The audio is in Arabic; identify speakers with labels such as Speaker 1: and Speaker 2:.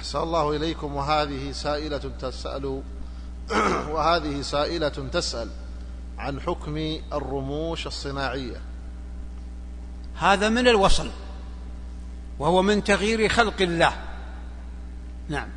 Speaker 1: أحسن الله إليكم. وهذه سائلة تسأل عن حكم الرموش الصناعية.
Speaker 2: هذا من الوصل، وهو من تغيير خلق الله. نعم.